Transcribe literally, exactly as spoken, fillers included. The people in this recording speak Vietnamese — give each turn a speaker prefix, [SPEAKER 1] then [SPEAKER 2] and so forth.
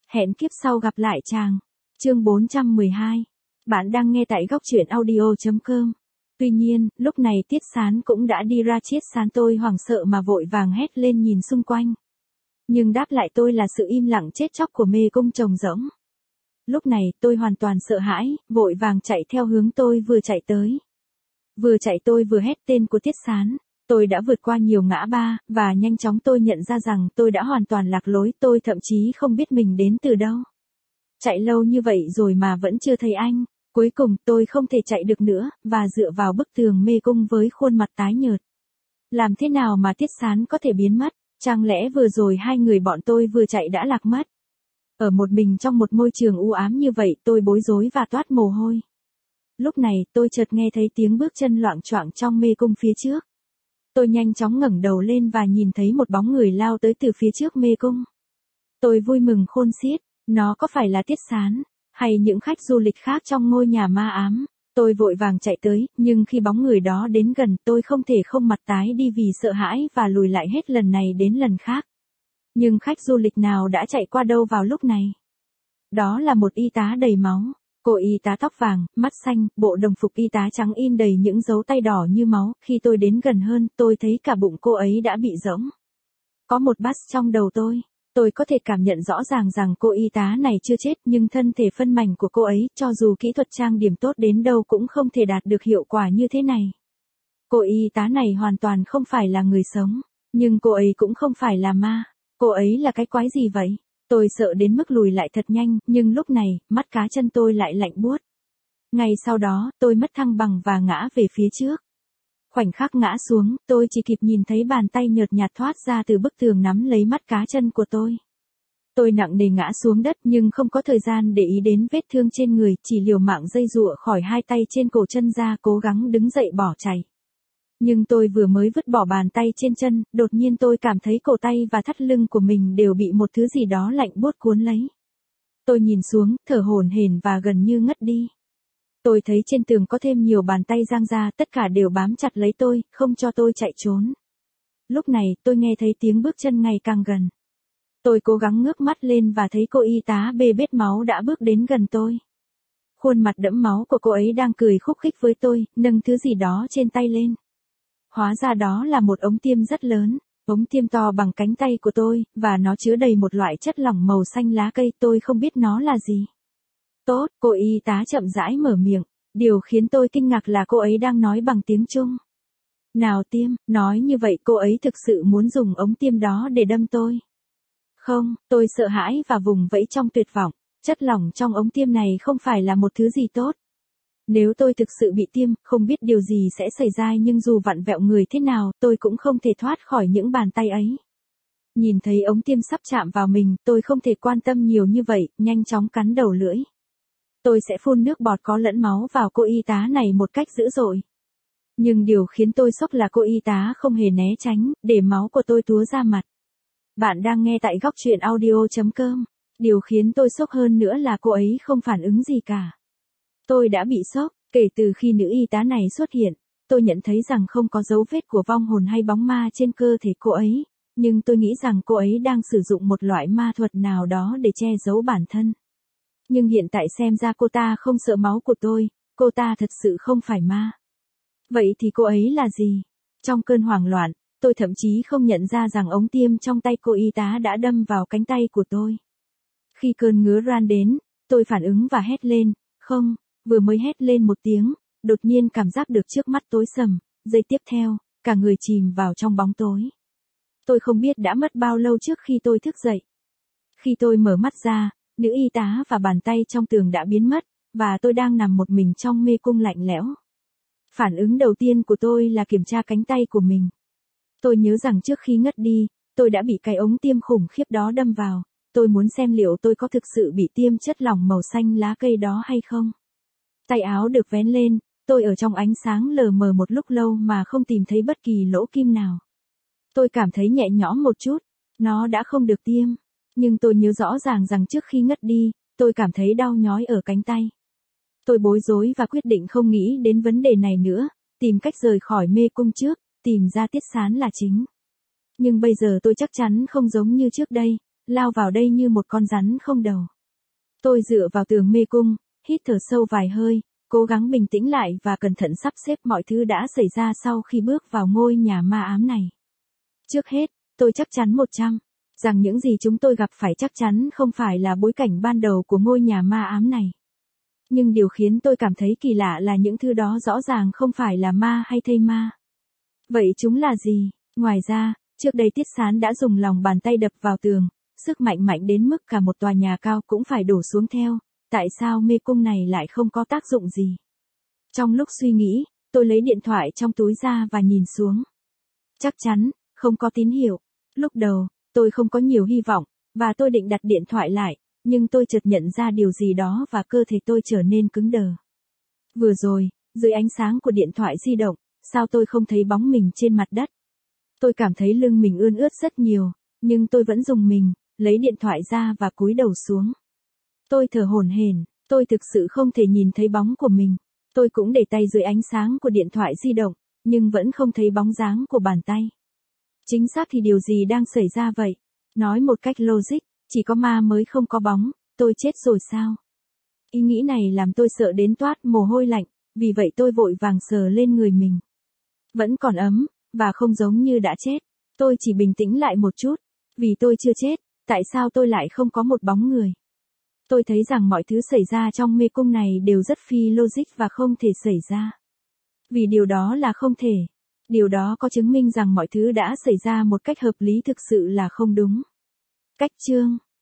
[SPEAKER 1] Hẹn kiếp sau gặp lại chàng. Chương bốn trăm mười hai. Bạn đang nghe tại góc truyện audio chấm com. Tuy nhiên, lúc này Tiết Sán cũng đã đi ra. Chiết Sán tôi hoảng sợ mà vội vàng hét lên nhìn xung quanh. Nhưng đáp lại tôi là sự im lặng chết chóc của mê cung trồng rỗng. Lúc này tôi hoàn toàn sợ hãi, vội vàng chạy theo hướng tôi vừa chạy tới. Vừa chạy tôi vừa hét tên của Tiết Sán. Tôi đã vượt qua nhiều ngã ba, và nhanh chóng tôi nhận ra rằng tôi đã hoàn toàn lạc lối, tôi thậm chí không biết mình đến từ đâu. Chạy lâu như vậy rồi mà vẫn chưa thấy anh, cuối cùng tôi không thể chạy được nữa, và dựa vào bức tường mê cung với khuôn mặt tái nhợt. Làm thế nào mà Tiết Sán có thể biến mất, chẳng lẽ vừa rồi hai người bọn tôi vừa chạy đã lạc mất? Ở một mình trong một môi trường u ám như vậy tôi bối rối và toát mồ hôi. Lúc này tôi chợt nghe thấy tiếng bước chân loạng choạng trong mê cung phía trước. Tôi nhanh chóng ngẩng đầu lên và nhìn thấy một bóng người lao tới từ phía trước mê cung. Tôi vui mừng khôn xiết, nó có phải là Tiết Sán, hay những khách du lịch khác trong ngôi nhà ma ám? Tôi vội vàng chạy tới, nhưng khi bóng người đó đến gần tôi không thể không mặt tái đi vì sợ hãi và lùi lại hết lần này đến lần khác. Nhưng khách du lịch nào đã chạy qua đâu vào lúc này? Đó là một y tá đầy máu. Cô y tá tóc vàng, mắt xanh, bộ đồng phục y tá trắng in đầy những dấu tay đỏ như máu. Khi tôi đến gần hơn, tôi thấy cả bụng cô ấy đã bị rỗng. Có một bát trong đầu tôi. Tôi có thể cảm nhận rõ ràng rằng cô y tá này chưa chết, nhưng thân thể phân mảnh của cô ấy, cho dù kỹ thuật trang điểm tốt đến đâu cũng không thể đạt được hiệu quả như thế này. Cô y tá này hoàn toàn không phải là người sống, nhưng cô ấy cũng không phải là ma. Cô ấy là cái quái gì vậy? Tôi sợ đến mức lùi lại thật nhanh, nhưng lúc này, mắt cá chân tôi lại lạnh buốt. Ngay sau đó, tôi mất thăng bằng và ngã về phía trước. Khoảnh khắc ngã xuống, tôi chỉ kịp nhìn thấy bàn tay nhợt nhạt thoát ra từ bức tường nắm lấy mắt cá chân của tôi. Tôi nặng nề ngã xuống đất nhưng không có thời gian để ý đến vết thương trên người, chỉ liều mạng dây dụa khỏi hai tay trên cổ chân ra, cố gắng đứng dậy bỏ chạy. Nhưng tôi vừa mới vứt bỏ bàn tay trên chân, đột nhiên tôi cảm thấy cổ tay và thắt lưng của mình đều bị một thứ gì đó lạnh buốt cuốn lấy. Tôi nhìn xuống, thở hổn hển và gần như ngất đi. Tôi thấy trên tường có thêm nhiều bàn tay giang ra, tất cả đều bám chặt lấy tôi, không cho tôi chạy trốn. Lúc này, tôi nghe thấy tiếng bước chân ngày càng gần. Tôi cố gắng ngước mắt lên và thấy cô y tá bê bết máu đã bước đến gần tôi. Khuôn mặt đẫm máu của cô ấy đang cười khúc khích với tôi, nâng thứ gì đó trên tay lên. Hóa ra đó là một ống tiêm rất lớn, ống tiêm to bằng cánh tay của tôi, và nó chứa đầy một loại chất lỏng màu xanh lá cây, tôi không biết nó là gì. Tốt, cô y tá chậm rãi mở miệng, điều khiến tôi kinh ngạc là cô ấy đang nói bằng tiếng Trung. Nào tiêm, nói như vậy cô ấy thực sự muốn dùng ống tiêm đó để đâm tôi. Không, tôi sợ hãi và vùng vẫy trong tuyệt vọng, chất lỏng trong ống tiêm này không phải là một thứ gì tốt. Nếu tôi thực sự bị tiêm, không biết điều gì sẽ xảy ra, nhưng dù vặn vẹo người thế nào, tôi cũng không thể thoát khỏi những bàn tay ấy. Nhìn thấy ống tiêm sắp chạm vào mình, tôi không thể quan tâm nhiều như vậy, nhanh chóng cắn đầu lưỡi. Tôi sẽ phun nước bọt có lẫn máu vào cô y tá này một cách dữ dội. Nhưng điều khiến tôi sốc là cô y tá không hề né tránh, để máu của tôi túa ra mặt. Bạn đang nghe tại góc truyện audio chấm com. Điều khiến tôi sốc hơn nữa là cô ấy không phản ứng gì cả. Tôi đã bị sốc, kể từ khi nữ y tá này xuất hiện, tôi nhận thấy rằng không có dấu vết của vong hồn hay bóng ma trên cơ thể cô ấy, nhưng tôi nghĩ rằng cô ấy đang sử dụng một loại ma thuật nào đó để che giấu bản thân. Nhưng hiện tại xem ra cô ta không sợ máu của tôi, cô ta thật sự không phải ma. Vậy thì cô ấy là gì? Trong cơn hoảng loạn, tôi thậm chí không nhận ra rằng ống tiêm trong tay cô y tá đã đâm vào cánh tay của tôi. Khi cơn ngứa ran đến, tôi phản ứng và hét lên, không, vừa mới hét lên một tiếng, đột nhiên cảm giác được trước mắt tối sầm, giây tiếp theo, cả người chìm vào trong bóng tối. Tôi không biết đã mất bao lâu trước khi tôi thức dậy. Khi tôi mở mắt ra, nữ y tá và bàn tay trong tường đã biến mất, và tôi đang nằm một mình trong mê cung lạnh lẽo. Phản ứng đầu tiên của tôi là kiểm tra cánh tay của mình. Tôi nhớ rằng trước khi ngất đi, tôi đã bị cái ống tiêm khủng khiếp đó đâm vào, tôi muốn xem liệu tôi có thực sự bị tiêm chất lỏng màu xanh lá cây đó hay không. Tay áo được vén lên, tôi ở trong ánh sáng lờ mờ một lúc lâu mà không tìm thấy bất kỳ lỗ kim nào. Tôi cảm thấy nhẹ nhõm một chút, nó đã không được tiêm, nhưng tôi nhớ rõ ràng rằng trước khi ngất đi, tôi cảm thấy đau nhói ở cánh tay. Tôi bối rối và quyết định không nghĩ đến vấn đề này nữa, tìm cách rời khỏi mê cung trước, tìm ra Tiết Sán là chính. Nhưng bây giờ tôi chắc chắn không giống như trước đây, lao vào đây như một con rắn không đầu. Tôi dựa vào tường mê cung, hít thở sâu vài hơi, cố gắng bình tĩnh lại và cẩn thận sắp xếp mọi thứ đã xảy ra sau khi bước vào ngôi nhà ma ám này. Trước hết, tôi chắc chắn một trăm rằng những gì chúng tôi gặp phải chắc chắn không phải là bối cảnh ban đầu của ngôi nhà ma ám này. Nhưng điều khiến tôi cảm thấy kỳ lạ là những thứ đó rõ ràng không phải là ma hay thây ma. Vậy chúng là gì? Ngoài ra, trước đây Tiết Sán đã dùng lòng bàn tay đập vào tường, sức mạnh mạnh đến mức cả một tòa nhà cao cũng phải đổ xuống theo. Tại sao mê cung này lại không có tác dụng gì? Trong lúc suy nghĩ, tôi lấy điện thoại trong túi ra và nhìn xuống. Chắc chắn, không có tín hiệu. Lúc đầu, tôi không có nhiều hy vọng, và tôi định đặt điện thoại lại, nhưng tôi chợt nhận ra điều gì đó và cơ thể tôi trở nên cứng đờ. Vừa rồi, dưới ánh sáng của điện thoại di động, sao tôi không thấy bóng mình trên mặt đất? Tôi cảm thấy lưng mình ươn ướt rất nhiều, nhưng tôi vẫn dùng mình, lấy điện thoại ra và cúi đầu xuống. Tôi thở hổn hển, tôi thực sự không thể nhìn thấy bóng của mình. Tôi cũng để tay dưới ánh sáng của điện thoại di động, nhưng vẫn không thấy bóng dáng của bàn tay. Chính xác thì điều gì đang xảy ra vậy? Nói một cách logic, chỉ có ma mới không có bóng, tôi chết rồi sao? Ý nghĩ này làm tôi sợ đến toát mồ hôi lạnh, vì vậy tôi vội vàng sờ lên người mình. Vẫn còn ấm, và không giống như đã chết. Tôi chỉ bình tĩnh lại một chút, vì tôi chưa chết, tại sao tôi lại không có một bóng người? Tôi thấy rằng mọi thứ xảy ra trong mê cung này đều rất phi logic và không thể xảy ra. Vì điều đó là không thể. Điều đó có chứng minh rằng mọi thứ đã xảy ra một cách hợp lý thực sự là không đúng. Cách chương